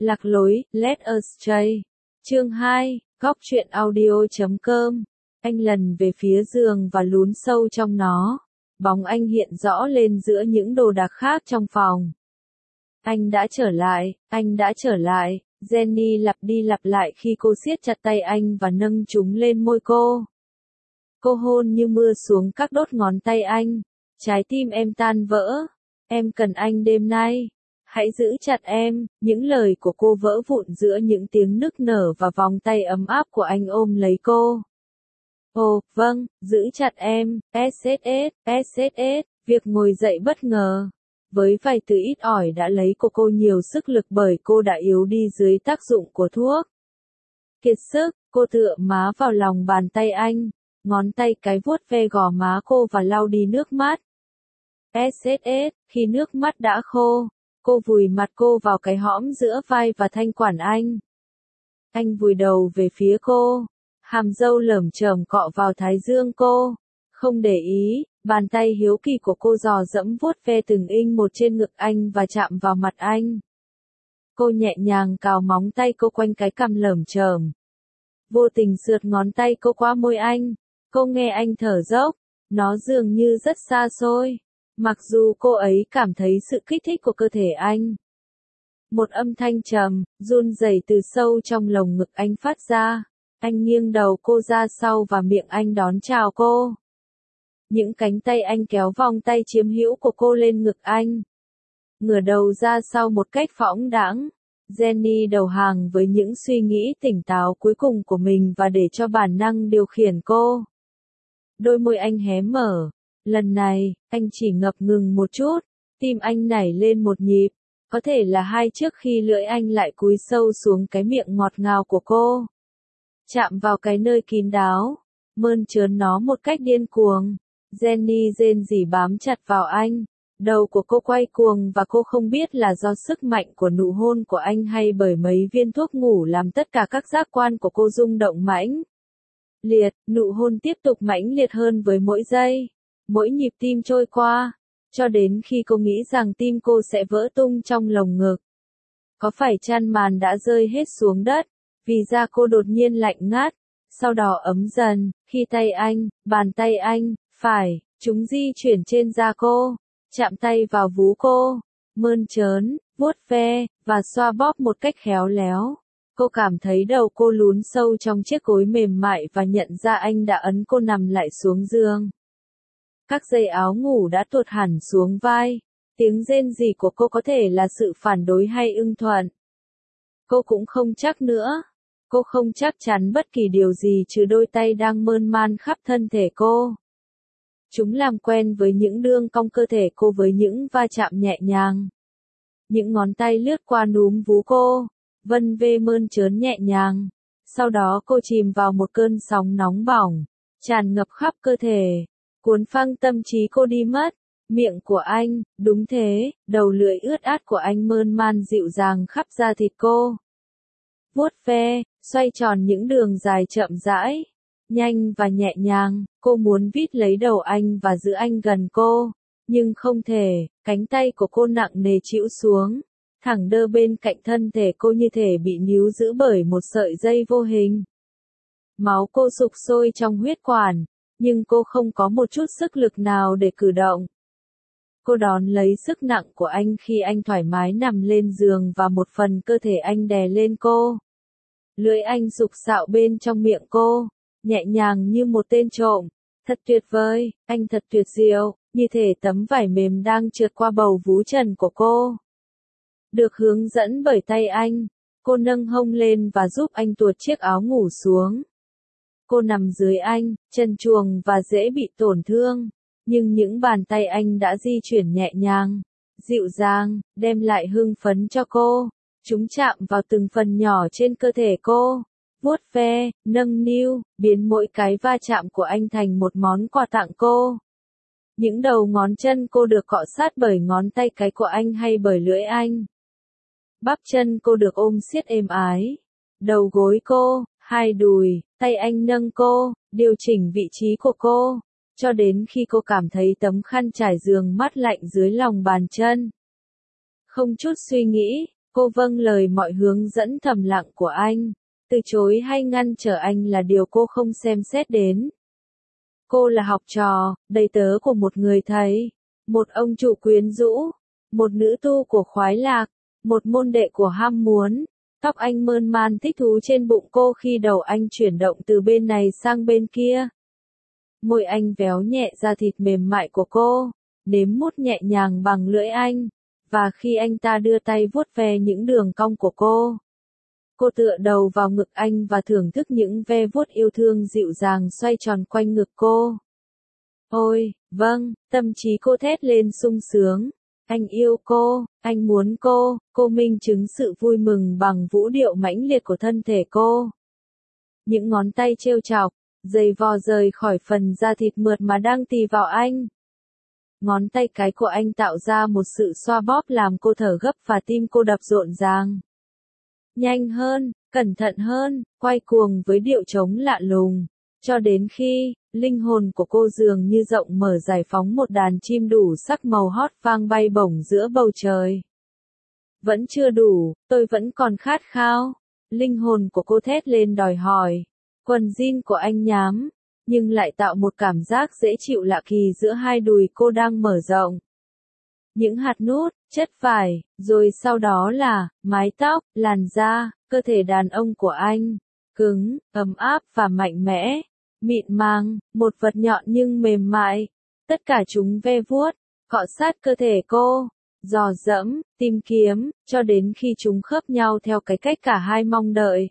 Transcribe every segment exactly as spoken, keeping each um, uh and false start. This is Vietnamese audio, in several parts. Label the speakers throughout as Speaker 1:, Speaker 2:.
Speaker 1: Lạc lối, let us stray. Chương hai, góc truyện audio chấm com. Anh lần về phía giường và lún sâu trong nó. Bóng anh hiện rõ lên giữa những đồ đạc khác trong phòng. Anh đã trở lại, anh đã trở lại. Jenny lặp đi lặp lại khi cô siết chặt tay anh và nâng chúng lên môi cô. Cô hôn như mưa xuống các đốt ngón tay anh. Trái tim em tan vỡ. Em cần anh đêm nay. Hãy giữ chặt em. Những lời của cô vỡ vụn giữa những tiếng nức nở và vòng tay ấm áp của anh ôm lấy cô. Ồ, vâng, giữ chặt em. ét ét ét, ét ét ét. Việc ngồi dậy bất ngờ. Với vài từ ít ỏi đã lấy của cô nhiều sức lực bởi cô đã yếu đi dưới tác dụng của thuốc. Kiệt sức, cô tựa má vào lòng bàn tay anh. Ngón tay cái vuốt ve gò má cô và lau đi nước mắt. ét ét ét, khi nước mắt đã khô, cô vùi mặt cô vào cái hõm giữa vai và thanh quản anh. Anh vùi đầu về phía cô, hàm râu lởm chởm cọ vào thái dương cô. Không để ý, bàn tay hiếu kỳ của cô dò dẫm vuốt ve từng inch một trên ngực anh và chạm vào mặt anh. Cô nhẹ nhàng cào móng tay cô quanh cái cằm lởm chởm. Vô tình sượt ngón tay cô qua môi anh. Cô nghe anh thở dốc, nó dường như rất xa xôi. Mặc dù cô ấy cảm thấy sự kích thích của cơ thể anh. Một âm thanh trầm, run rẩy từ sâu trong lồng ngực anh phát ra. Anh nghiêng đầu cô ra sau và miệng anh đón chào cô. Những cánh tay anh kéo vòng tay chiếm hữu của cô lên ngực anh. Ngửa đầu ra sau một cách phóng đãng. Jenny đầu hàng với những suy nghĩ tỉnh táo cuối cùng của mình và để cho bản năng điều khiển cô. Đôi môi anh hé mở. Lần này, anh chỉ ngập ngừng một chút. Tim anh nảy lên một nhịp. Có thể là hai trước khi lưỡi anh lại cúi sâu xuống cái miệng ngọt ngào của cô. Chạm vào cái nơi kín đáo. Mơn trớn nó một cách điên cuồng. Jenny rên rỉ bám chặt vào anh. Đầu của cô quay cuồng và cô không biết là do sức mạnh của nụ hôn của anh hay bởi mấy viên thuốc ngủ làm tất cả các giác quan của cô rung động mãnh liệt. Nụ hôn tiếp tục mãnh liệt hơn với mỗi giây, mỗi nhịp tim trôi qua, cho đến khi cô nghĩ rằng tim cô sẽ vỡ tung trong lồng ngực. Có phải chăn màn đã rơi hết xuống đất, vì da cô đột nhiên lạnh ngắt, sau đó ấm dần, khi tay anh, bàn tay anh, phải, chúng di chuyển trên da cô, chạm tay vào vú cô, mơn trớn, vuốt ve, và xoa bóp một cách khéo léo. Cô cảm thấy đầu cô lún sâu trong chiếc gối mềm mại và nhận ra anh đã ấn cô nằm lại xuống giường. Các dây áo ngủ đã tuột hẳn xuống vai. Tiếng rên rỉ của cô có thể là sự phản đối hay ưng thuận. Cô cũng không chắc nữa. Cô không chắc chắn bất kỳ điều gì trừ đôi tay đang mơn man khắp thân thể cô. Chúng làm quen với những đường cong cơ thể cô với những va chạm nhẹ nhàng. Những ngón tay lướt qua núm vú cô, vân vê mơn trớn nhẹ nhàng. Sau đó cô chìm vào một cơn sóng nóng bỏng, tràn ngập khắp cơ thể, cuốn phăng tâm trí cô đi mất. Miệng của anh, đúng thế, đầu lưỡi ướt át của anh mơn man dịu dàng khắp da thịt cô. Vuốt ve, xoay tròn những đường dài chậm rãi, nhanh và nhẹ nhàng, cô muốn vít lấy đầu anh và giữ anh gần cô, nhưng không thể, cánh tay của cô nặng nề chịu xuống, thẳng đơ bên cạnh thân thể cô như thể bị níu giữ bởi một sợi dây vô hình. Máu cô sục sôi trong huyết quản, nhưng cô không có một chút sức lực nào để cử động. Cô đón lấy sức nặng của anh khi anh thoải mái nằm lên giường và một phần cơ thể anh đè lên cô. Lưỡi anh sục sạo bên trong miệng cô, nhẹ nhàng như một tên trộm. Thật tuyệt vời, anh thật tuyệt diệu, như thể tấm vải mềm đang trượt qua bầu vú trần của cô. Được hướng dẫn bởi tay anh, cô nâng hông lên và giúp anh tuột chiếc áo ngủ xuống. Cô nằm dưới anh, trần truồng và dễ bị tổn thương, nhưng những bàn tay anh đã di chuyển nhẹ nhàng, dịu dàng, đem lại hưng phấn cho cô. Chúng chạm vào từng phần nhỏ trên cơ thể cô, vuốt ve, nâng niu, biến mỗi cái va chạm của anh thành một món quà tặng cô. Những đầu ngón chân cô được cọ sát bởi ngón tay cái của anh hay bởi lưỡi anh. Bắp chân cô được ôm siết êm ái. Đầu gối cô, hai đùi, tay anh nâng cô, điều chỉnh vị trí của cô, cho đến khi cô cảm thấy tấm khăn trải giường mát lạnh dưới lòng bàn chân. Không chút suy nghĩ, Cô vâng lời mọi hướng dẫn thầm lặng của anh. Từ chối hay ngăn trở anh là điều cô không xem xét đến. Cô là học trò, đầy tớ của một người thầy, một ông chủ quyến rũ, một nữ tu của khoái lạc, một môn đệ của ham muốn. Tóc anh mơn man thích thú trên bụng cô khi đầu anh chuyển động từ bên này sang bên kia. Môi anh véo nhẹ da thịt mềm mại của cô, nếm mút nhẹ nhàng bằng lưỡi anh, và khi anh ta đưa tay vuốt ve những đường cong của cô, cô tựa đầu vào ngực anh và thưởng thức những ve vuốt yêu thương dịu dàng xoay tròn quanh ngực cô. Ôi, vâng, tâm trí cô thét lên sung sướng. Anh yêu cô, anh muốn cô, cô minh chứng sự vui mừng bằng vũ điệu mãnh liệt của thân thể cô. Những ngón tay trêu chọc, giày vò rời khỏi phần da thịt mượt mà đang tì vào anh. Ngón tay cái của anh tạo ra một sự xoa bóp làm cô thở gấp và tim cô đập rộn ràng. Nhanh hơn, cẩn thận hơn, quay cuồng với điệu trống lạ lùng, cho đến khi, linh hồn của cô dường như rộng mở giải phóng một đàn chim đủ sắc màu hót vang bay bổng giữa bầu trời. Vẫn chưa đủ, tôi vẫn còn khát khao. Linh hồn của cô thét lên đòi hỏi. Quần jean của anh nhám, nhưng lại tạo một cảm giác dễ chịu lạ kỳ giữa hai đùi cô đang mở rộng. Những hạt nút, chất vải, rồi sau đó là, mái tóc, làn da, cơ thể đàn ông của anh. Cứng, ấm áp và mạnh mẽ. Mịn màng, một vật nhọn nhưng mềm mại. Tất cả chúng ve vuốt, cọ sát cơ thể cô, dò dẫm, tìm kiếm, cho đến khi chúng khớp nhau theo cái cách cả hai mong đợi.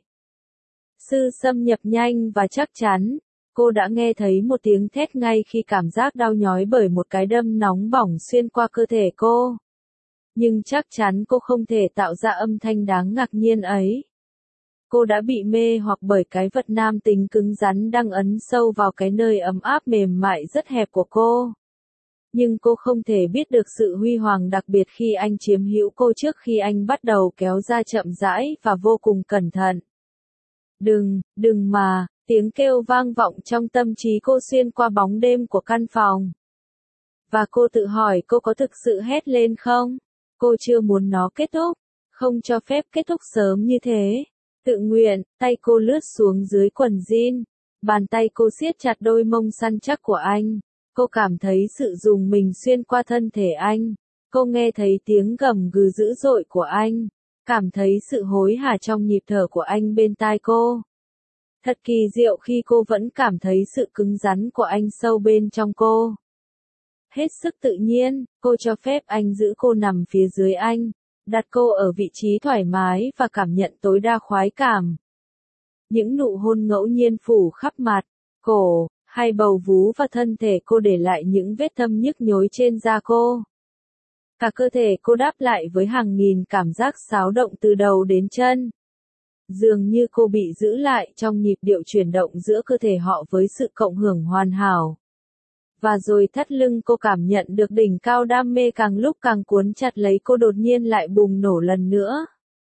Speaker 1: Sự xâm nhập nhanh và chắc chắn. Cô đã nghe thấy một tiếng thét ngay khi cảm giác đau nhói bởi một cái đâm nóng bỏng xuyên qua cơ thể cô. Nhưng chắc chắn cô không thể tạo ra âm thanh đáng ngạc nhiên ấy. Cô đã bị mê hoặc bởi cái vật nam tính cứng rắn đang ấn sâu vào cái nơi ấm áp mềm mại rất hẹp của cô. Nhưng cô không thể biết được sự huy hoàng đặc biệt khi anh chiếm hữu cô trước khi anh bắt đầu kéo ra chậm rãi và vô cùng cẩn thận. Đừng, đừng mà, tiếng kêu vang vọng trong tâm trí cô xuyên qua bóng đêm của căn phòng. Và cô tự hỏi cô có thực sự hét lên không? Cô chưa muốn nó kết thúc, không cho phép kết thúc sớm như thế. Tự nguyện, tay cô lướt xuống dưới quần jean. Bàn tay cô siết chặt đôi mông săn chắc của anh. Cô cảm thấy sự rùng mình xuyên qua thân thể anh. Cô nghe thấy tiếng gầm gừ dữ dội của anh. Cảm thấy sự hối hả trong nhịp thở của anh bên tai cô. Thật kỳ diệu khi cô vẫn cảm thấy sự cứng rắn của anh sâu bên trong cô. Hết sức tự nhiên, cô cho phép anh giữ cô nằm phía dưới anh. Đặt cô ở vị trí thoải mái và cảm nhận tối đa khoái cảm. Những nụ hôn ngẫu nhiên phủ khắp mặt, cổ, hay bầu vú và thân thể cô để lại những vết thâm nhức nhối trên da cô. Cả cơ thể cô đáp lại với hàng nghìn cảm giác xáo động từ đầu đến chân. Dường như cô bị giữ lại trong nhịp điệu chuyển động giữa cơ thể họ với sự cộng hưởng hoàn hảo. Và rồi thắt lưng cô cảm nhận được đỉnh cao đam mê càng lúc càng cuốn chặt lấy cô đột nhiên lại bùng nổ lần nữa.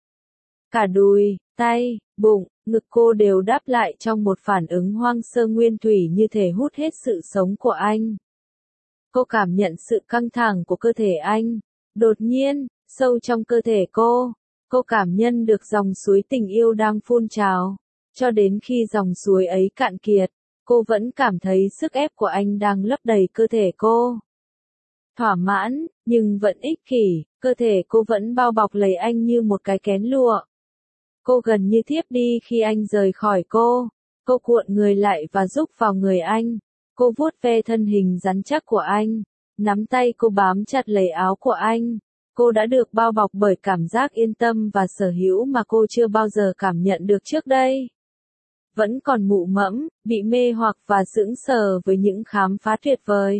Speaker 1: Cả đùi, tay, bụng, ngực cô đều đáp lại trong một phản ứng hoang sơ nguyên thủy như thể hút hết sự sống của anh. Cô cảm nhận sự căng thẳng của cơ thể anh. Đột nhiên, sâu trong cơ thể cô, cô cảm nhận được dòng suối tình yêu đang phun trào. Cho đến khi dòng suối ấy cạn kiệt, cô vẫn cảm thấy sức ép của anh đang lấp đầy cơ thể cô. Thỏa mãn, nhưng vẫn ích kỷ, cơ thể cô vẫn bao bọc lấy anh như một cái kén lụa. Cô gần như thiếp đi khi anh rời khỏi cô. Cô cuộn người lại và rúc vào người anh. Cô vuốt ve thân hình rắn chắc của anh. Nắm tay cô bám chặt lấy áo của anh. Cô đã được bao bọc bởi cảm giác yên tâm và sở hữu mà cô chưa bao giờ cảm nhận được trước đây. Vẫn còn mụ mẫm, bị mê hoặc và sững sờ với những khám phá tuyệt vời.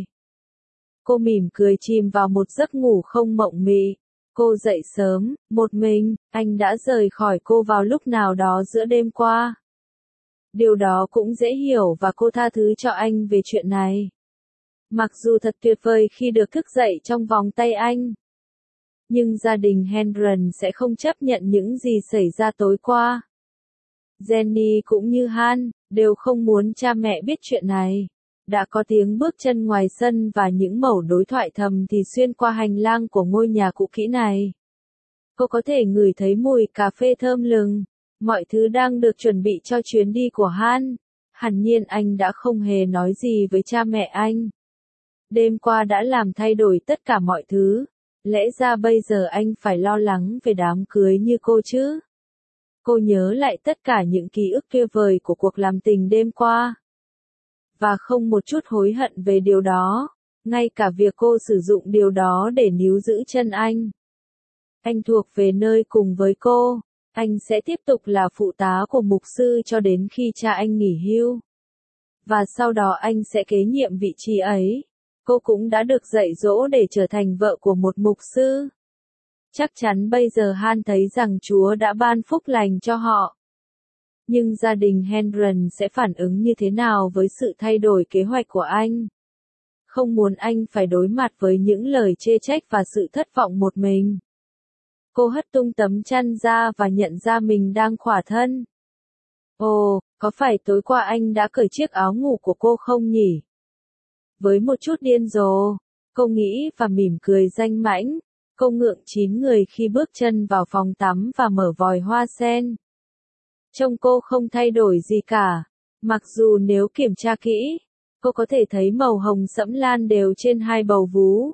Speaker 1: Cô mỉm cười chìm vào một giấc ngủ không mộng mị. Cô dậy sớm, một mình, anh đã rời khỏi cô vào lúc nào đó giữa đêm qua. Điều đó cũng dễ hiểu và cô tha thứ cho anh về chuyện này. Mặc dù thật tuyệt vời khi được thức dậy trong vòng tay anh. Nhưng gia đình Hendren sẽ không chấp nhận những gì xảy ra tối qua. Jenny cũng như Han, đều không muốn cha mẹ biết chuyện này. Đã có tiếng bước chân ngoài sân và những mẩu đối thoại thầm thì xuyên qua hành lang của ngôi nhà cũ kỹ này. Cô có thể ngửi thấy mùi cà phê thơm lừng. Mọi thứ đang được chuẩn bị cho chuyến đi của Han. Hẳn nhiên anh đã không hề nói gì với cha mẹ anh. Đêm qua đã làm thay đổi tất cả mọi thứ. Lẽ ra bây giờ anh phải lo lắng về đám cưới như cô chứ. Cô nhớ lại tất cả những ký ức tuyệt vời của cuộc làm tình đêm qua. Và không một chút hối hận về điều đó. Ngay cả việc cô sử dụng điều đó để níu giữ chân anh. Anh thuộc về nơi cùng với cô. Anh sẽ tiếp tục là phụ tá của mục sư cho đến khi cha anh nghỉ hưu. Và sau đó anh sẽ kế nhiệm vị trí ấy. Cô cũng đã được dạy dỗ để trở thành vợ của một mục sư. Chắc chắn bây giờ Han thấy rằng Chúa đã ban phúc lành cho họ. Nhưng gia đình Hendren sẽ phản ứng như thế nào với sự thay đổi kế hoạch của anh? Không muốn anh phải đối mặt với những lời chê trách và sự thất vọng một mình. Cô hất tung tấm chăn ra và nhận ra mình đang khỏa thân. Ồ, có phải tối qua anh đã cởi chiếc áo ngủ của cô không nhỉ? Với một chút điên rồ, cô nghĩ và mỉm cười danh mãnh, cô ngượng chín người khi bước chân vào phòng tắm và mở vòi hoa sen. Trông cô không thay đổi gì cả, mặc dù nếu kiểm tra kỹ, cô có thể thấy màu hồng sẫm lan đều trên hai bầu vú.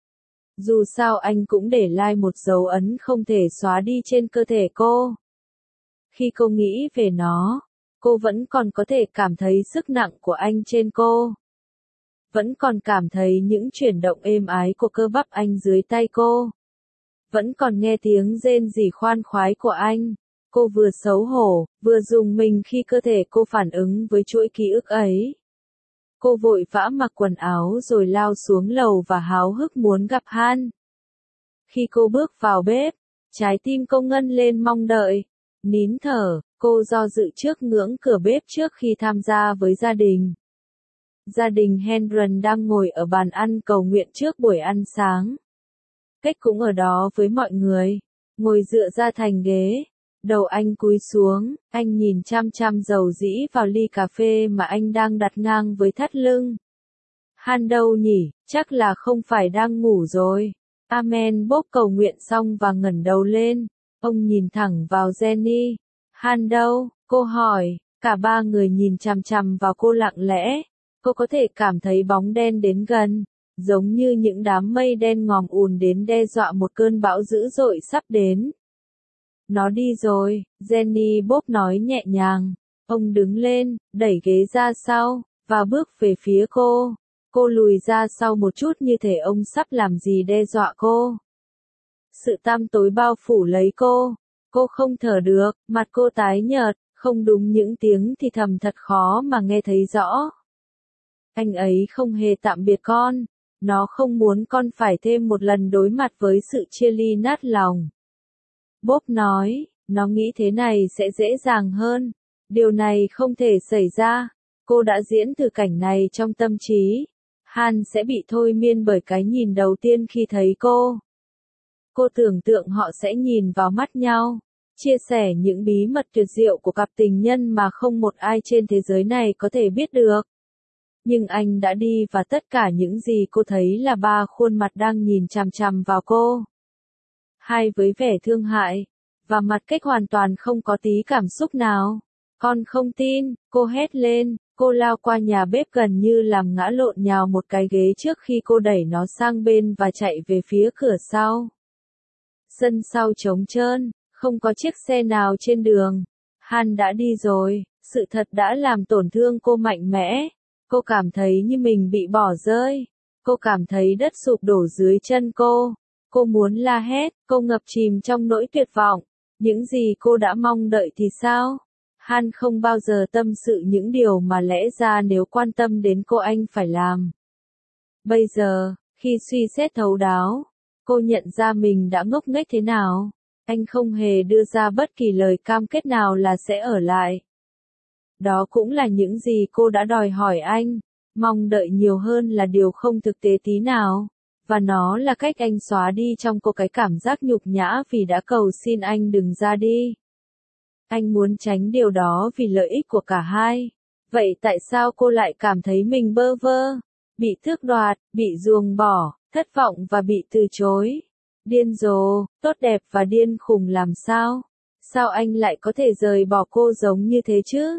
Speaker 1: Dù sao anh cũng để lại một dấu ấn không thể xóa đi trên cơ thể cô. Khi cô nghĩ về nó, cô vẫn còn có thể cảm thấy sức nặng của anh trên cô. Vẫn còn cảm thấy những chuyển động êm ái của cơ bắp anh dưới tay cô. Vẫn còn nghe tiếng rên rỉ khoan khoái của anh. Cô vừa xấu hổ, vừa rùng mình khi cơ thể cô phản ứng với chuỗi ký ức ấy. Cô vội vã mặc quần áo rồi lao xuống lầu và háo hức muốn gặp Han. Khi cô bước vào bếp, trái tim cô ngân lên mong đợi. Nín thở, cô do dự trước ngưỡng cửa bếp trước khi tham gia với gia đình. Gia đình Hendren đang ngồi ở bàn ăn cầu nguyện trước buổi ăn sáng. Cách cũng ở đó với mọi người, ngồi dựa ra thành ghế. Đầu anh cúi xuống, anh nhìn chăm chăm dầu dĩ vào ly cà phê mà anh đang đặt ngang với thắt lưng. Han đâu nhỉ, chắc là không phải đang ngủ rồi. Amen. Bob cầu nguyện xong và ngẩng đầu lên. Ông nhìn thẳng vào Jenny. Han đâu? Cô hỏi. Cả ba người nhìn chằm chằm vào cô lặng lẽ. Cô có thể cảm thấy bóng đen đến gần, giống như những đám mây đen ngòm ùn đến đe dọa một cơn bão dữ dội sắp đến. Nó đi rồi, Jenny. Bob nói nhẹ nhàng. Ông đứng lên, đẩy ghế ra sau, và bước về phía cô. Cô lùi ra sau một chút như thể ông sắp làm gì đe dọa cô. Sự tăm tối bao phủ lấy cô. Cô không thở được, mặt cô tái nhợt, không đúng những tiếng thì thầm thật khó mà nghe thấy rõ. Anh ấy không hề tạm biệt con. Nó không muốn con phải thêm một lần đối mặt với sự chia ly nát lòng. Bob nói, nó nghĩ thế này sẽ dễ dàng hơn. Điều này không thể xảy ra. Cô đã diễn thử cảnh này trong tâm trí. Han sẽ bị thôi miên bởi cái nhìn đầu tiên khi thấy cô. Cô tưởng tượng họ sẽ nhìn vào mắt nhau, chia sẻ những bí mật tuyệt diệu của cặp tình nhân mà không một ai trên thế giới này có thể biết được. Nhưng anh đã đi và tất cả những gì cô thấy là ba khuôn mặt đang nhìn chằm chằm vào cô. Hai với vẻ thương hại, và mặt cách hoàn toàn không có tí cảm xúc nào. Con không tin, cô hét lên, cô lao qua nhà bếp gần như làm ngã lộn nhào một cái ghế trước khi cô đẩy nó sang bên và chạy về phía cửa sau. Sân sau trống trơn, không có chiếc xe nào trên đường. Han đã đi rồi, sự thật đã làm tổn thương cô mạnh mẽ. Cô cảm thấy như mình bị bỏ rơi. Cô cảm thấy đất sụp đổ dưới chân cô. Cô muốn la hét, cô ngập chìm trong nỗi tuyệt vọng. Những gì cô đã mong đợi thì sao? Han không bao giờ tâm sự những điều mà lẽ ra nếu quan tâm đến cô anh phải làm. Bây giờ, khi suy xét thấu đáo, cô nhận ra mình đã ngốc nghếch thế nào. Anh không hề đưa ra bất kỳ lời cam kết nào là sẽ ở lại. Đó cũng là những gì cô đã đòi hỏi anh. Mong đợi nhiều hơn là điều không thực tế tí nào. Và nó là cách anh xóa đi trong cô cái cảm giác nhục nhã vì đã cầu xin anh đừng ra đi. Anh muốn tránh điều đó vì lợi ích của cả hai. Vậy tại sao cô lại cảm thấy mình bơ vơ, bị tước đoạt, bị ruồng bỏ, thất vọng và bị từ chối? Điên rồ, tốt đẹp và điên khùng làm sao? Sao anh lại có thể rời bỏ cô giống như thế chứ?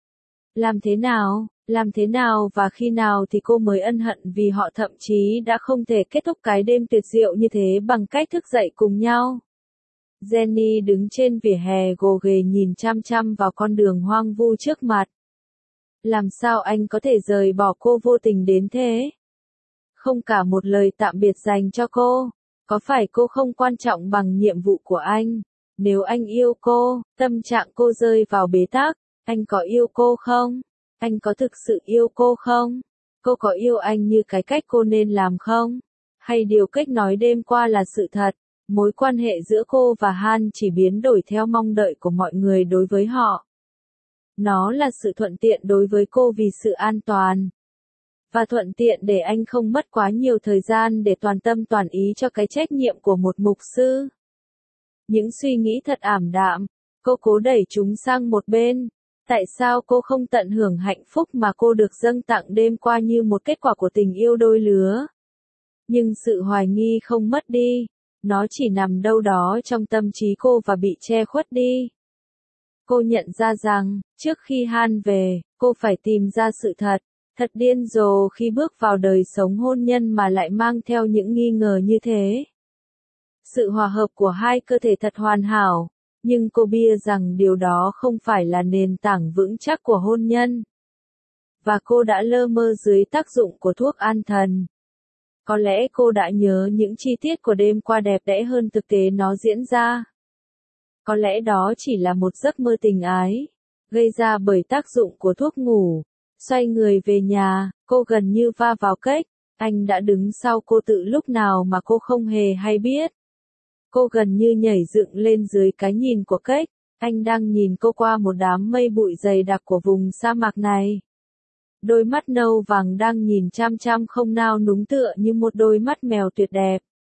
Speaker 1: Làm thế nào, làm thế nào và khi nào thì cô mới ân hận vì họ thậm chí đã không thể kết thúc cái đêm tuyệt diệu như thế bằng cách thức dậy cùng nhau. Jenny đứng trên vỉa hè gồ ghề nhìn chăm chăm vào con đường hoang vu trước mặt. Làm sao anh có thể rời bỏ cô vô tình đến thế? Không cả một lời tạm biệt dành cho cô. Có phải cô không quan trọng bằng nhiệm vụ của anh? Nếu anh yêu cô, tâm trạng cô rơi vào bế tắc, anh có yêu cô không? Anh có thực sự yêu cô không? Cô có yêu anh như cái cách cô nên làm không? Hay điều cách nói đêm qua là sự thật? Mối quan hệ giữa cô và Han chỉ biến đổi theo mong đợi của mọi người đối với họ. Nó là sự thuận tiện đối với cô vì sự an toàn. Và thuận tiện để anh không mất quá nhiều thời gian để toàn tâm toàn ý cho cái trách nhiệm của một mục sư. Những suy nghĩ thật ảm đạm, cô cố đẩy chúng sang một bên. Tại sao cô không tận hưởng hạnh phúc mà cô được dâng tặng đêm qua như một kết quả của tình yêu đôi lứa? Nhưng sự hoài nghi không mất đi, nó chỉ nằm đâu đó trong tâm trí cô và bị che khuất đi. Cô nhận ra rằng, trước khi Han về, cô phải tìm ra sự thật. Thật điên rồ khi bước vào đời sống hôn nhân mà lại mang theo những nghi ngờ như thế. Sự hòa hợp của hai cơ thể thật hoàn hảo, nhưng cô bia rằng điều đó không phải là nền tảng vững chắc của hôn nhân. Và cô đã lơ mơ dưới tác dụng của thuốc an thần. Có lẽ cô đã nhớ những chi tiết của đêm qua đẹp đẽ hơn thực tế nó diễn ra. Có lẽ đó chỉ là một giấc mơ tình ái, gây ra bởi tác dụng của thuốc ngủ. Xoay người về nhà, cô gần như va vào Cách, anh đã đứng sau cô từ lúc nào mà cô không hề hay biết. Cô gần như nhảy dựng lên dưới cái nhìn của Cách, anh đang nhìn cô qua một đám mây bụi dày đặc của vùng sa mạc này. Đôi mắt nâu vàng đang nhìn chăm chăm không nao núng tựa như một đôi mắt mèo tuyệt đẹp.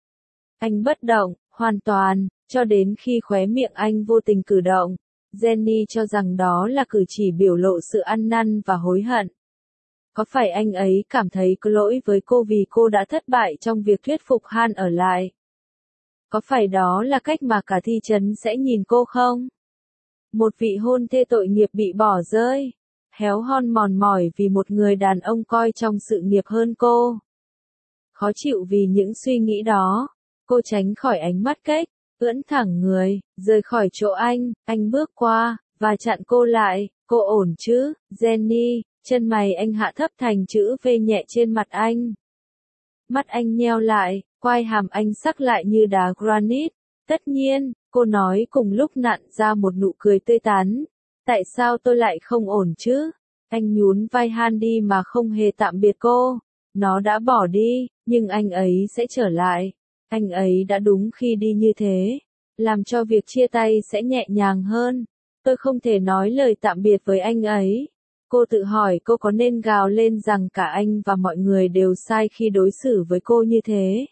Speaker 1: Anh bất động, hoàn toàn, cho đến khi khóe miệng anh vô tình cử động. Jenny cho rằng đó là cử chỉ biểu lộ sự ăn năn và hối hận. Có phải anh ấy cảm thấy có lỗi với cô vì cô đã thất bại trong việc thuyết phục Han ở lại? Có phải đó là cách mà cả thị trấn sẽ nhìn cô không? Một vị hôn thê tội nghiệp bị bỏ rơi, héo hon mòn mỏi vì một người đàn ông coi trọng sự nghiệp hơn cô. Khó chịu vì những suy nghĩ đó, cô tránh khỏi ánh mắt Cách, ưỡn thẳng người, rời khỏi chỗ anh, anh bước qua, và chặn cô lại. Cô ổn chứ, Jenny? Chân mày anh hạ thấp thành chữ V nhẹ trên mặt anh. Mắt anh nheo lại, quai hàm anh sắc lại như đá granite. Tất nhiên, cô nói cùng lúc nặn ra một nụ cười tươi tắn. Tại sao tôi lại không ổn chứ? Anh nhún vai Han đi mà không hề tạm biệt cô. Nó đã bỏ đi, nhưng anh ấy sẽ trở lại. Anh ấy đã đúng khi đi như thế, làm cho việc chia tay sẽ nhẹ nhàng hơn. Tôi không thể nói lời tạm biệt với anh ấy. Cô tự hỏi cô có nên gào lên rằng cả anh và mọi người đều sai khi đối xử với cô như thế.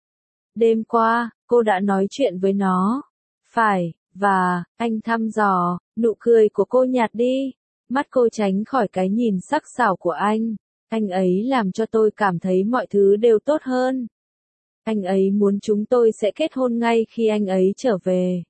Speaker 1: Đêm qua, cô đã nói chuyện với nó. Phải, và, anh thăm dò, nụ cười của cô nhạt đi. Mắt cô tránh khỏi cái nhìn sắc sảo của anh. Anh ấy làm cho tôi cảm thấy mọi thứ đều tốt hơn. Anh ấy muốn chúng tôi sẽ kết hôn ngay khi anh ấy trở về.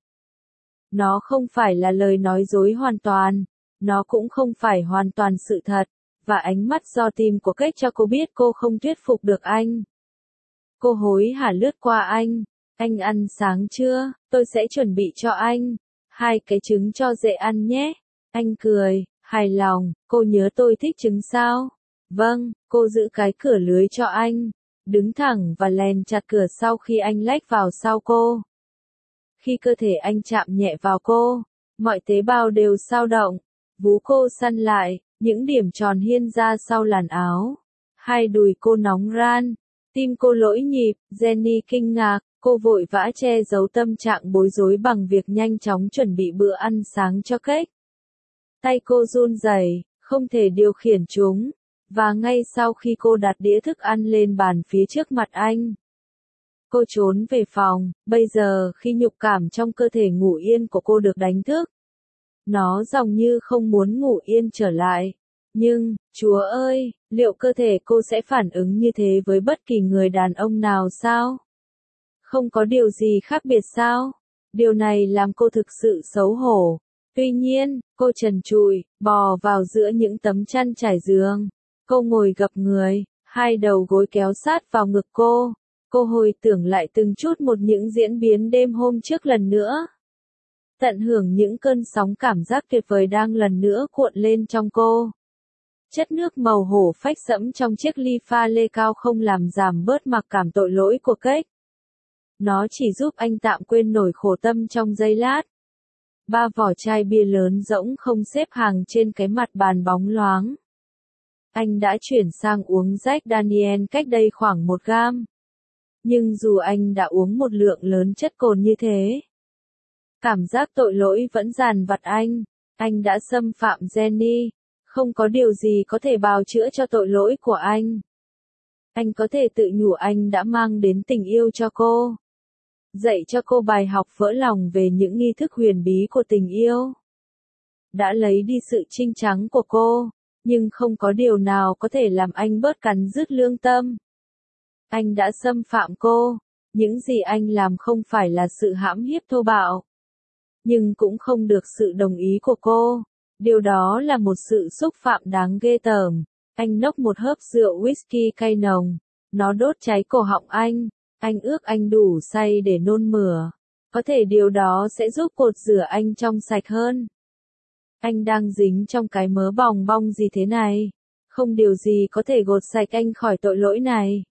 Speaker 1: Nó không phải là lời nói dối hoàn toàn, nó cũng không phải hoàn toàn sự thật, và ánh mắt do tim của Cách cho cô biết cô không thuyết phục được anh. Cô hối hả lướt qua anh, anh ăn sáng chưa, tôi sẽ chuẩn bị cho anh, hai cái trứng cho dễ ăn nhé. Anh cười, hài lòng, cô nhớ tôi thích trứng sao? Vâng, cô giữ cái cửa lưới cho anh. Đứng thẳng và lèn chặt cửa sau khi anh lách vào sau cô. Khi cơ thể anh chạm nhẹ vào cô, mọi tế bào đều dao động, vú cô săn lại, những điểm tròn hiên ra sau làn áo. Hai đùi cô nóng ran, tim cô lỗi nhịp, Jenny kinh ngạc, cô vội vã che giấu tâm trạng bối rối bằng việc nhanh chóng chuẩn bị bữa ăn sáng cho Cách. Tay cô run rẩy, không thể điều khiển chúng. Và ngay sau khi cô đặt đĩa thức ăn lên bàn phía trước mặt anh, cô trốn về phòng. Bây giờ khi nhục cảm trong cơ thể ngủ yên của cô được đánh thức, nó dường như không muốn ngủ yên trở lại. Nhưng, Chúa ơi, liệu cơ thể cô sẽ phản ứng như thế với bất kỳ người đàn ông nào sao? Không có điều gì khác biệt sao? Điều này làm cô thực sự xấu hổ. Tuy nhiên, cô trần trụi, bò vào giữa những tấm chăn trải giường. Cô ngồi gập người, hai đầu gối kéo sát vào ngực cô. Cô hồi tưởng lại từng chút một những diễn biến đêm hôm trước lần nữa. Tận hưởng những cơn sóng cảm giác tuyệt vời đang lần nữa cuộn lên trong cô. Chất nước màu hổ phách sẫm trong chiếc ly pha lê cao không làm giảm bớt mặc cảm tội lỗi của Kate. Nó chỉ giúp anh tạm quên nổi khổ tâm trong giây lát. Ba vỏ chai bia lớn rỗng không xếp hàng trên cái mặt bàn bóng loáng. Anh đã chuyển sang uống Jack Daniel cách đây khoảng một gam. Nhưng dù anh đã uống một lượng lớn chất cồn như thế, cảm giác tội lỗi vẫn dằn vặt anh. Anh đã xâm phạm Jenny. Không có điều gì có thể bào chữa cho tội lỗi của anh. Anh có thể tự nhủ anh đã mang đến tình yêu cho cô. Dạy cho cô bài học vỡ lòng về những nghi thức huyền bí của tình yêu. Đã lấy đi sự trinh trắng của cô, nhưng không có điều nào có thể làm anh bớt cắn rứt lương tâm. Anh đã xâm phạm cô. Những gì anh làm không phải là sự hãm hiếp thô bạo, nhưng cũng không được sự đồng ý của cô. Điều đó là một sự xúc phạm đáng ghê tởm. Anh nốc một hớp rượu whisky cay nồng. Nó đốt cháy cổ họng anh. Anh ước anh đủ say để nôn mửa. Có thể điều đó sẽ giúp cột rửa anh trong sạch hơn. Anh đang dính trong cái mớ bòng bong gì thế này? Không điều gì có thể gột sạch anh khỏi tội lỗi này.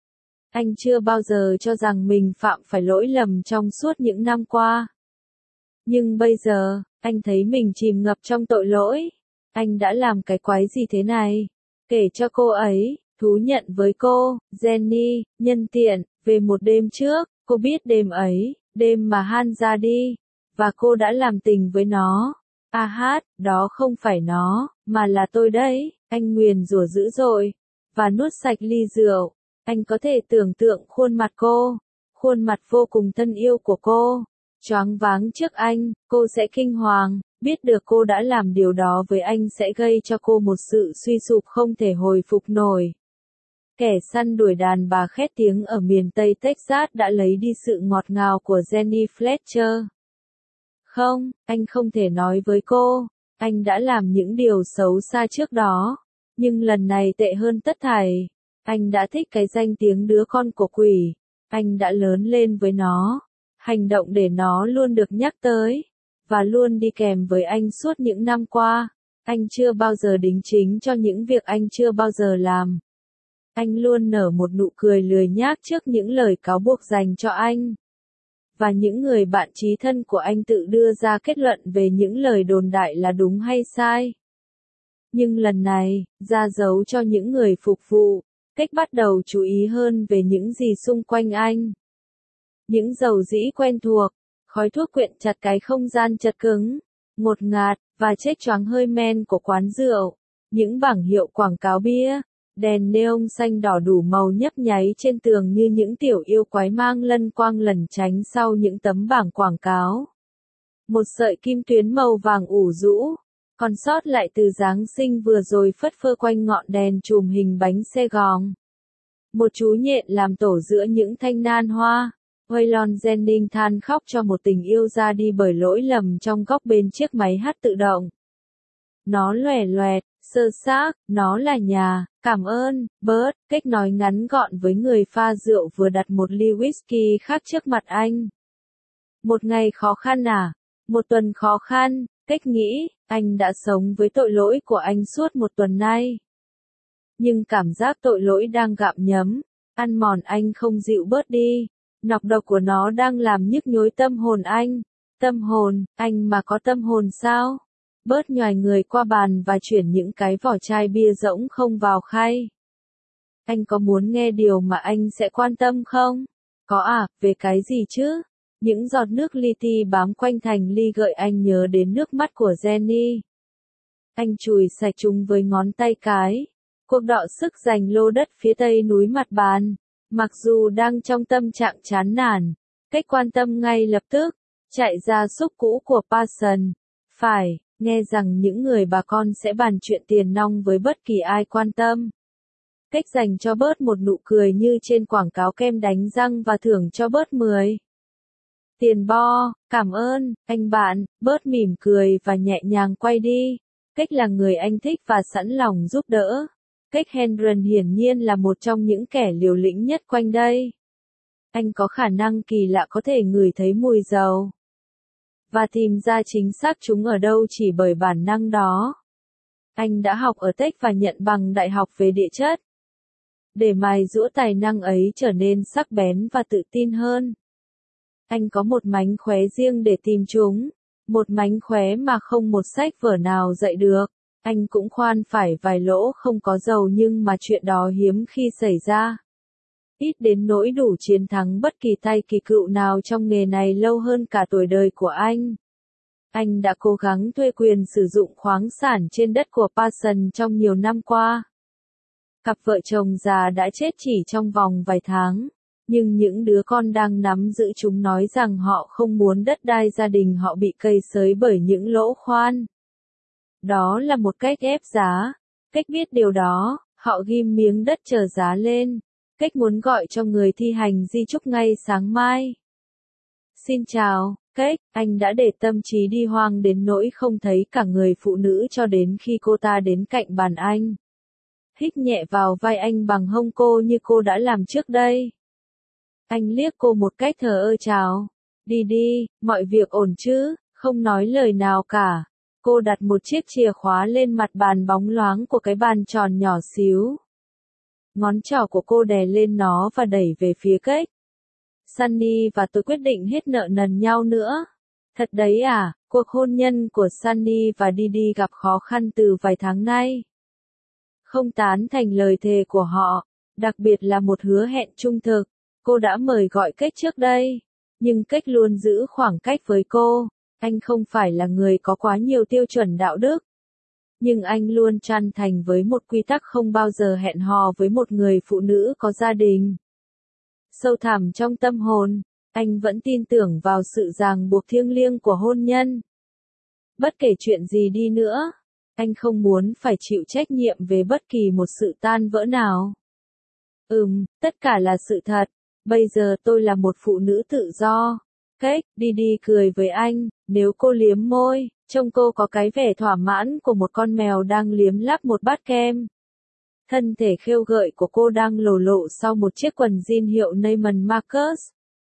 Speaker 1: Anh chưa bao giờ cho rằng mình phạm phải lỗi lầm trong suốt những năm qua. Nhưng bây giờ, anh thấy mình chìm ngập trong tội lỗi. Anh đã làm cái quái gì thế này? Kể cho cô ấy, thú nhận với cô, Jenny, nhân tiện, về một đêm trước, cô biết đêm ấy, đêm mà Han ra đi, và cô đã làm tình với nó. À hát, đó không phải nó, mà là tôi đấy. Anh nguyền rủa dữ dội, và nuốt sạch ly rượu. Anh có thể tưởng tượng khuôn mặt cô, khuôn mặt vô cùng thân yêu của cô. Choáng váng trước anh, cô sẽ kinh hoàng, biết được cô đã làm điều đó với anh sẽ gây cho cô một sự suy sụp không thể hồi phục nổi. Kẻ săn đuổi đàn bà khét tiếng ở miền Tây Texas đã lấy đi sự ngọt ngào của Jenny Fletcher. Không, anh không thể nói với cô, anh đã làm những điều xấu xa trước đó, nhưng lần này tệ hơn tất thảy. Anh đã thích cái danh tiếng đứa con của quỷ, anh đã lớn lên với nó. Hành động để nó luôn được nhắc tới, và luôn đi kèm với anh suốt những năm qua. Anh chưa bao giờ đính chính cho những việc anh chưa bao giờ làm. Anh luôn nở một nụ cười lười nhác trước những lời cáo buộc dành cho anh. Và những người bạn chí thân của anh tự đưa ra kết luận về những lời đồn đại là đúng hay sai. Nhưng lần này, ra dấu cho những người phục vụ, cách bắt đầu chú ý hơn về những gì xung quanh anh. Những dầu dĩ quen thuộc, khói thuốc quyện chặt cái không gian chật cứng, ngột ngạt, và chết choáng hơi men của quán rượu. Những bảng hiệu quảng cáo bia, đèn neon xanh đỏ đủ màu nhấp nháy trên tường như những tiểu yêu quái mang lân quang lẩn tránh sau những tấm bảng quảng cáo. Một sợi kim tuyến màu vàng ủ rũ, còn sót lại từ Giáng sinh vừa rồi phất phơ quanh ngọn đèn chùm hình bánh xe gòn. Một chú nhện làm tổ giữa những thanh nan hoa. Waylon Jennings than khóc cho một tình yêu ra đi bởi lỗi lầm trong góc bên chiếc máy hát tự động. Nó loè loẹt, sơ xác, nó là nhà, cảm ơn, Bert, cách nói ngắn gọn với người pha rượu vừa đặt một ly whisky khác trước mặt anh. Một ngày khó khăn à? Một tuần khó khăn, cách nghĩ, anh đã sống với tội lỗi của anh suốt một tuần nay. Nhưng cảm giác tội lỗi đang gặm nhấm, ăn mòn anh không dịu bớt đi. Nọc độc của nó đang làm nhức nhối tâm hồn anh. Tâm hồn, anh mà có tâm hồn sao? Bớt nhoài người qua bàn và chuyển những cái vỏ chai bia rỗng không vào khay. Anh có muốn nghe điều mà anh sẽ quan tâm không? Có à, về cái gì chứ? Những giọt nước li ti bám quanh thành ly gợi anh nhớ đến nước mắt của Jenny. Anh chùi sạch chúng với ngón tay cái. Cuộc đọ sức giành lô đất phía tây núi mặt bàn. Mặc dù đang trong tâm trạng chán nản, cách quan tâm ngay lập tức, chạy ra súc cũ của Parson. Phải, nghe rằng những người bà con sẽ bàn chuyện tiền nong với bất kỳ ai quan tâm. Cách dành cho bớt một nụ cười như trên quảng cáo kem đánh răng và thưởng cho bớt mười tiền bo, cảm ơn, anh bạn, bớt mỉm cười và nhẹ nhàng quay đi. Cách là người anh thích và sẵn lòng giúp đỡ. Cách Hendren hiển nhiên là một trong những kẻ liều lĩnh nhất quanh đây. Anh có khả năng kỳ lạ có thể ngửi thấy mùi dầu. Và tìm ra chính xác chúng ở đâu chỉ bởi bản năng đó. Anh đã học ở Tech và nhận bằng đại học về địa chất. Để mài giũa tài năng ấy trở nên sắc bén và tự tin hơn. Anh có một mánh khóe riêng để tìm chúng. Một mánh khóe mà không một sách vở nào dạy được. Anh cũng khoan phải vài lỗ không có dầu nhưng mà chuyện đó hiếm khi xảy ra. Ít đến nỗi đủ chiến thắng bất kỳ tay kỳ cựu nào trong nghề này lâu hơn cả tuổi đời của anh. Anh đã cố gắng thuê quyền sử dụng khoáng sản trên đất của Parsons trong nhiều năm qua. Cặp vợ chồng già đã chết chỉ trong vòng vài tháng, nhưng những đứa con đang nắm giữ chúng nói rằng họ không muốn đất đai gia đình họ bị cây xới bởi những lỗ khoan. Đó là một cách ép giá. Cách biết điều đó, họ ghim miếng đất chờ giá lên. Cách muốn gọi cho người thi hành di chúc ngay sáng mai. Xin chào, Cách, anh đã để tâm trí đi hoang đến nỗi không thấy cả người phụ nữ cho đến khi cô ta đến cạnh bàn anh. Hít nhẹ vào vai anh bằng hông cô như cô đã làm trước đây. Anh liếc cô một cách thờ ơ chào. Đi đi, mọi việc ổn chứ, không nói lời nào cả. Cô đặt một chiếc chìa khóa lên mặt bàn bóng loáng của cái bàn tròn nhỏ xíu. Ngón trỏ của cô đè lên nó và đẩy về phía Cách. Sunny và tôi quyết định hết nợ nần nhau nữa. Thật đấy à, cuộc hôn nhân của Sunny và Didi gặp khó khăn từ vài tháng nay. Không tán thành lời thề của họ, đặc biệt là một hứa hẹn trung thực. Cô đã mời gọi Cách trước đây, nhưng Cách luôn giữ khoảng cách với cô. Anh không phải là người có quá nhiều tiêu chuẩn đạo đức. Nhưng anh luôn chân thành với một quy tắc không bao giờ hẹn hò với một người phụ nữ có gia đình. Sâu thẳm trong tâm hồn, anh vẫn tin tưởng vào sự ràng buộc thiêng liêng của hôn nhân. Bất kể chuyện gì đi nữa, anh không muốn phải chịu trách nhiệm về bất kỳ một sự tan vỡ nào. Ừm, tất cả là sự thật. Bây giờ tôi là một phụ nữ tự do. Cách, Didi cười với anh, nếu cô liếm môi, trông cô có cái vẻ thỏa mãn của một con mèo đang liếm láp một bát kem. Thân thể khêu gợi của cô đang lồ lộ sau một chiếc quần jean hiệu Neiman Marcus.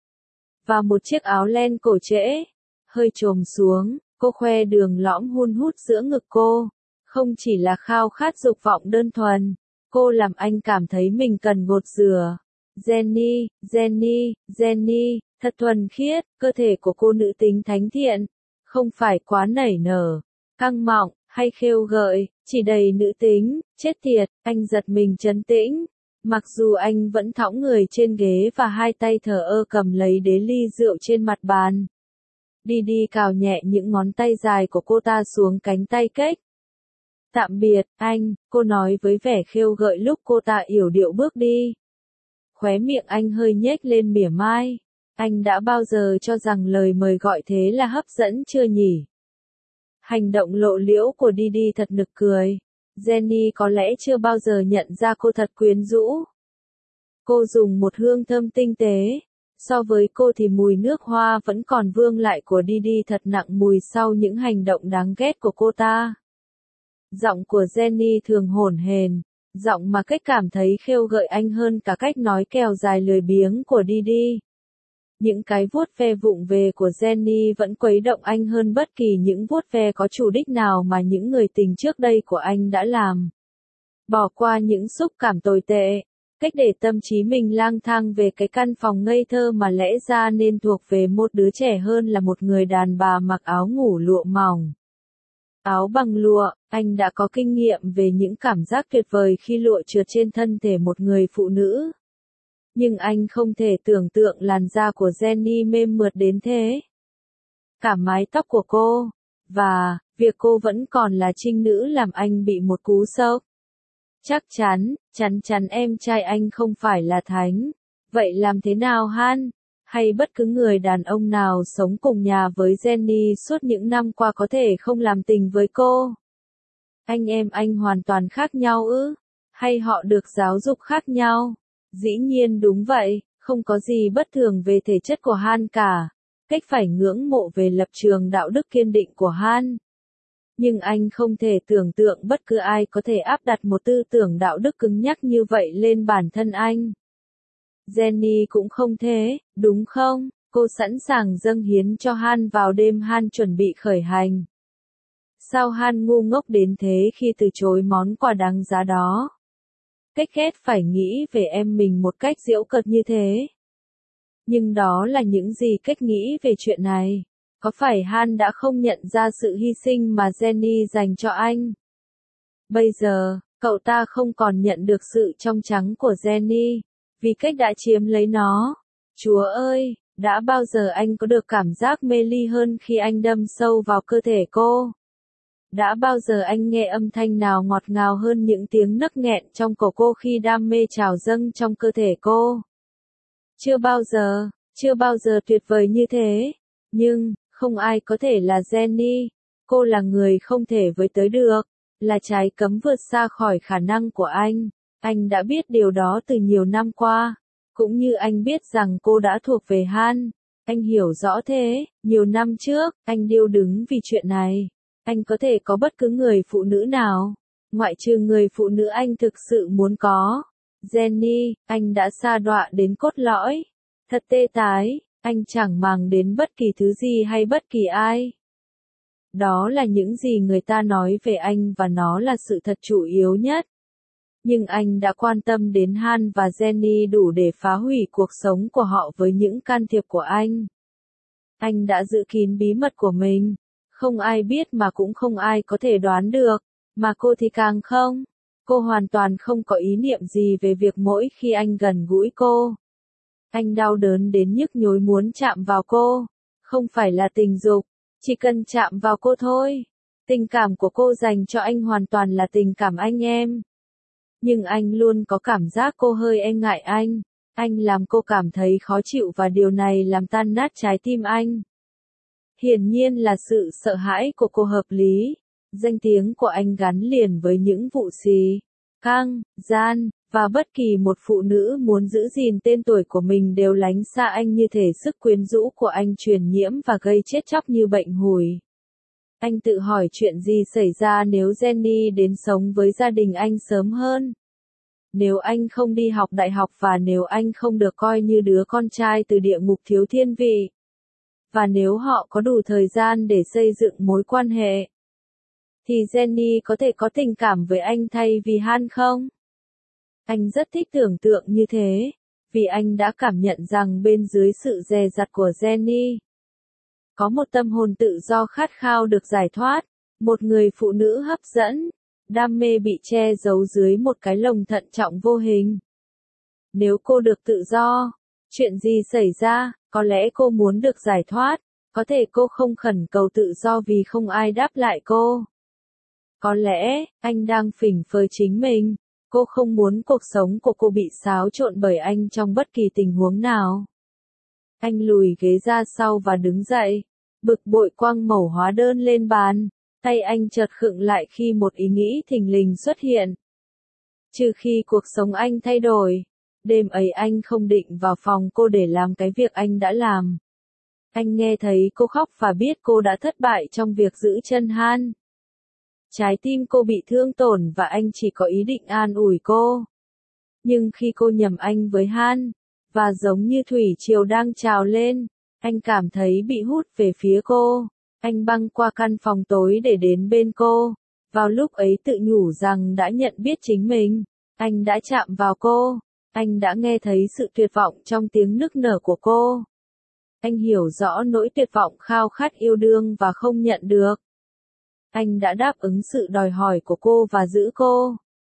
Speaker 1: Và một chiếc áo len cổ trễ. Hơi chồm xuống, cô khoe đường lõm hun hút giữa ngực cô. Không chỉ là khao khát dục vọng đơn thuần, cô làm anh cảm thấy mình cần gột rửa. Jenny, Jenny, Jenny, thật thuần khiết, cơ thể của cô nữ tính thánh thiện. Không phải quá nảy nở, căng mọng, hay khêu gợi, chỉ đầy nữ tính, chết tiệt, anh giật mình trấn tĩnh. Mặc dù anh vẫn thõng người trên ghế và hai tay thờ ơ cầm lấy đế ly rượu trên mặt bàn. Didi cào nhẹ những ngón tay dài của cô ta xuống cánh tay Cách. Tạm biệt, anh, cô nói với vẻ khêu gợi lúc cô ta yểu điệu bước đi. Khóe miệng anh hơi nhếch lên mỉa mai. Anh đã bao giờ cho rằng lời mời gọi thế là hấp dẫn chưa nhỉ? Hành động lộ liễu của Didi thật nực cười. Jenny có lẽ chưa bao giờ nhận ra cô thật quyến rũ. Cô dùng một hương thơm tinh tế. So với cô thì mùi nước hoa vẫn còn vương lại của Didi thật nặng mùi sau những hành động đáng ghét của cô ta. Giọng của Jenny thường hổn hển, giọng mà Cách cảm thấy khêu gợi anh hơn cả cách nói kèo dài lười biếng của Didi. Những cái vuốt ve vụng về của Jenny vẫn quấy động anh hơn bất kỳ những vuốt ve có chủ đích nào mà những người tình trước đây của anh đã làm. Bỏ qua những xúc cảm tồi tệ, Cách để tâm trí mình lang thang về cái căn phòng ngây thơ mà lẽ ra nên thuộc về một đứa trẻ hơn là một người đàn bà mặc áo ngủ lụa mỏng. Áo bằng lụa, anh đã có kinh nghiệm về những cảm giác tuyệt vời khi lụa trượt trên thân thể một người phụ nữ. Nhưng anh không thể tưởng tượng làn da của Jenny mềm mượt đến thế. Cả mái tóc của cô, và, việc cô vẫn còn là trinh nữ làm anh bị một cú sốc. Chắc chắn, chắn chắn em trai anh không phải là thánh. Vậy làm thế nào Han? Hay bất cứ người đàn ông nào sống cùng nhà với Jenny suốt những năm qua có thể không làm tình với cô? Anh em anh hoàn toàn khác nhau ư? Hay họ được giáo dục khác nhau? Dĩ nhiên đúng vậy, không có gì bất thường về thể chất của Han cả. Cách phải ngưỡng mộ về lập trường đạo đức kiên định của Han. Nhưng anh không thể tưởng tượng bất cứ ai có thể áp đặt một tư tưởng đạo đức cứng nhắc như vậy lên bản thân anh. Jenny cũng không thế, đúng không? Cô sẵn sàng dâng hiến cho Han vào đêm Han chuẩn bị khởi hành. Sao Han ngu ngốc đến thế khi từ chối món quà đáng giá đó? Cách ghét phải nghĩ về em mình một cách giễu cợt như thế. Nhưng đó là những gì cách nghĩ về chuyện này? Có phải Han đã không nhận ra sự hy sinh mà Jenny dành cho anh? Bây giờ, cậu ta không còn nhận được sự trong trắng của Jenny, vì cách đã chiếm lấy nó. Chúa ơi, đã bao giờ anh có được cảm giác mê ly hơn khi anh đâm sâu vào cơ thể cô? Đã bao giờ anh nghe âm thanh nào ngọt ngào hơn những tiếng nấc nghẹn trong cổ cô khi đam mê trào dâng trong cơ thể cô? Chưa bao giờ, chưa bao giờ tuyệt vời như thế. Nhưng, không ai có thể là Jenny. Cô là người không thể với tới được, là trái cấm vượt xa khỏi khả năng của anh. Anh đã biết điều đó từ nhiều năm qua. Cũng như anh biết rằng cô đã thuộc về Han. Anh hiểu rõ thế, nhiều năm trước, anh điêu đứng vì chuyện này. Anh có thể có bất cứ người phụ nữ nào, ngoại trừ người phụ nữ anh thực sự muốn có. Jenny, anh đã sa đọa đến cốt lõi. Thật tê tái, anh chẳng màng đến bất kỳ thứ gì hay bất kỳ ai. Đó là những gì người ta nói về anh và nó là sự thật chủ yếu nhất. Nhưng anh đã quan tâm đến Han và Jenny đủ để phá hủy cuộc sống của họ với những can thiệp của anh. Anh đã giữ kín bí mật của mình. Không ai biết mà cũng không ai có thể đoán được. Mà cô thì càng không. Cô hoàn toàn không có ý niệm gì về việc mỗi khi anh gần gũi cô. Anh đau đớn đến nhức nhối muốn chạm vào cô. Không phải là tình dục. Chỉ cần chạm vào cô thôi. Tình cảm của cô dành cho anh hoàn toàn là tình cảm anh em. Nhưng anh luôn có cảm giác cô hơi e ngại anh. Anh làm cô cảm thấy khó chịu và điều này làm tan nát trái tim anh. Hiển nhiên là sự sợ hãi của cô hợp lý. Danh tiếng của anh gắn liền với những vụ xì, căng, gian, và bất kỳ một phụ nữ muốn giữ gìn tên tuổi của mình đều lánh xa anh như thể sức quyến rũ của anh truyền nhiễm và gây chết chóc như bệnh hủi. Anh tự hỏi chuyện gì xảy ra nếu Jenny đến sống với gia đình anh sớm hơn. Nếu anh không đi học đại học và nếu anh không được coi như đứa con trai từ địa ngục thiếu thiên vị. Và nếu họ có đủ thời gian để xây dựng mối quan hệ, thì Jenny có thể có tình cảm với anh thay vì Han không? Anh rất thích tưởng tượng như thế, vì anh đã cảm nhận rằng bên dưới sự dè dặt của Jenny, có một tâm hồn tự do khát khao được giải thoát, một người phụ nữ hấp dẫn, đam mê bị che giấu dưới một cái lồng thận trọng vô hình. Nếu cô được tự do, chuyện gì xảy ra? Có lẽ cô muốn được giải thoát, có thể cô không khẩn cầu tự do vì không ai đáp lại cô. Có lẽ, anh đang phỉnh phơi chính mình, cô không muốn cuộc sống của cô bị xáo trộn bởi anh trong bất kỳ tình huống nào. Anh lùi ghế ra sau và đứng dậy, bực bội quăng mẩu hóa đơn lên bàn, tay anh chợt khựng lại khi một ý nghĩ thình lình xuất hiện. Trừ khi cuộc sống anh thay đổi. Đêm ấy anh không định vào phòng cô để làm cái việc anh đã làm. Anh nghe thấy cô khóc và biết cô đã thất bại trong việc giữ chân Han. Trái tim cô bị thương tổn và anh chỉ có ý định an ủi cô. Nhưng khi cô nhầm anh với Han, và giống như thủy triều đang trào lên, anh cảm thấy bị hút về phía cô. Anh băng qua căn phòng tối để đến bên cô. Vào lúc ấy tự nhủ rằng đã nhận biết chính mình. Anh đã chạm vào cô. Anh đã nghe thấy sự tuyệt vọng trong tiếng nức nở của cô. Anh hiểu rõ nỗi tuyệt vọng khao khát yêu đương và không nhận được. Anh đã đáp ứng sự đòi hỏi của cô và giữ cô.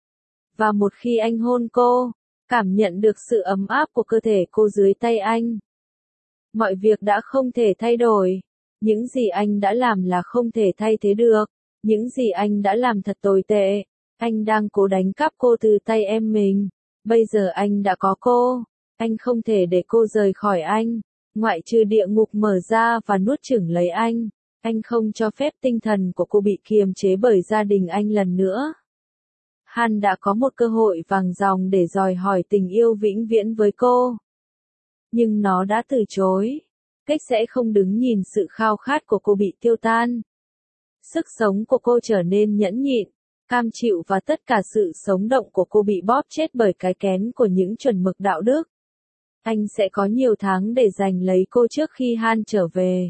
Speaker 1: Và một khi anh hôn cô, cảm nhận được sự ấm áp của cơ thể cô dưới tay anh. Mọi việc đã không thể thay đổi. Những gì anh đã làm là không thể thay thế được. Những gì anh đã làm thật tồi tệ. Anh đang cố đánh cắp cô từ tay em mình. Bây giờ anh đã có cô. Anh không thể để cô rời khỏi anh. Ngoại trừ địa ngục mở ra và nuốt chửng lấy anh. Anh không cho phép tinh thần của cô bị kiềm chế bởi gia đình anh lần nữa. Han đã có một cơ hội vàng ròng để đòi hỏi tình yêu vĩnh viễn với cô. Nhưng nó đã từ chối. Cách sẽ không đứng nhìn sự khao khát của cô bị tiêu tan. Sức sống của cô trở nên nhẫn nhịn, cam chịu và tất cả sự sống động của cô bị bóp chết bởi cái kén của những chuẩn mực đạo đức. Anh sẽ có nhiều tháng để giành lấy cô trước khi Han trở về.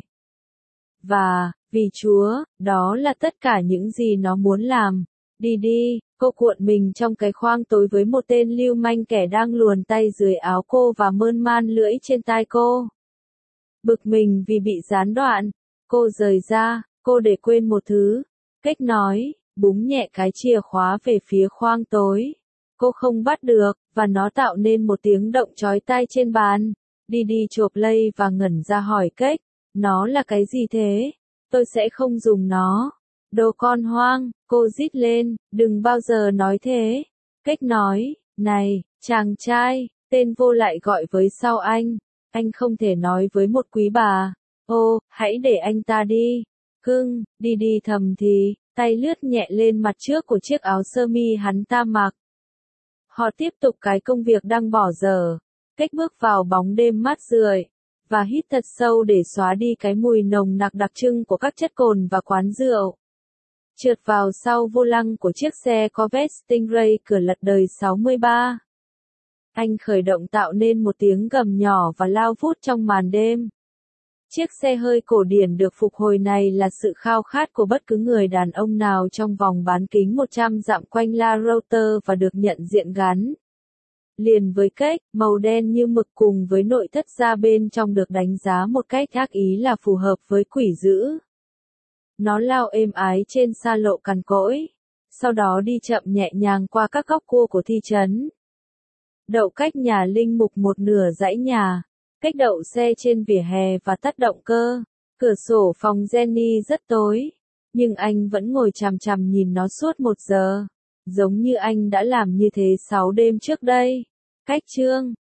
Speaker 1: Và, vì Chúa, đó là tất cả những gì nó muốn làm. Đi đi, cô cuộn mình trong cái khoang tối với một tên lưu manh kẻ đang luồn tay dưới áo cô và mơn man lưỡi trên tai cô. Bực mình vì bị gián đoạn, cô rời ra, cô để quên một thứ. Cách nói, búng nhẹ cái chìa khóa về phía khoang tối. Cô không bắt được, và nó tạo nên một tiếng động chói tai trên bàn. Đi đi chộp lây và ngẩn ra hỏi Cách, nó là cái gì thế? Tôi sẽ không dùng nó. Đồ con hoang, cô rít lên, đừng bao giờ nói thế. Cách nói, này, chàng trai, tên vô lại gọi với sau anh. Anh không thể nói với một quý bà. Ô, hãy để anh ta đi. Cưng, đi đi thầm thì, tay lướt nhẹ lên mặt trước của chiếc áo sơ mi hắn ta mặc. Họ tiếp tục cái công việc đang bỏ dở. Cách bước vào bóng đêm mát rượi, và hít thật sâu để xóa đi cái mùi nồng nặc đặc trưng của các chất cồn và quán rượu. Trượt vào sau vô lăng của chiếc xe Corvette Stingray cửa lật đời sáu mươi ba. Anh khởi động tạo nên một tiếng gầm nhỏ và lao vút trong màn đêm. Chiếc xe hơi cổ điển được phục hồi này là sự khao khát của bất cứ người đàn ông nào trong vòng bán kính một trăm dặm quanh La Router và được nhận diện gắn liền với Cách, màu đen như mực cùng với nội thất da bên trong được đánh giá một cách ác ý là phù hợp với quỷ dữ. Nó lao êm ái trên xa lộ cằn cỗi, sau đó đi chậm nhẹ nhàng qua các góc cua của thị trấn. Đậu cách nhà linh mục một nửa dãy nhà. Cách đậu xe trên vỉa hè và tắt động cơ. Cửa sổ phòng Jenny rất tối, nhưng anh vẫn ngồi chằm chằm nhìn nó suốt một giờ, giống như anh đã làm như thế sáu đêm trước đây. Cách chương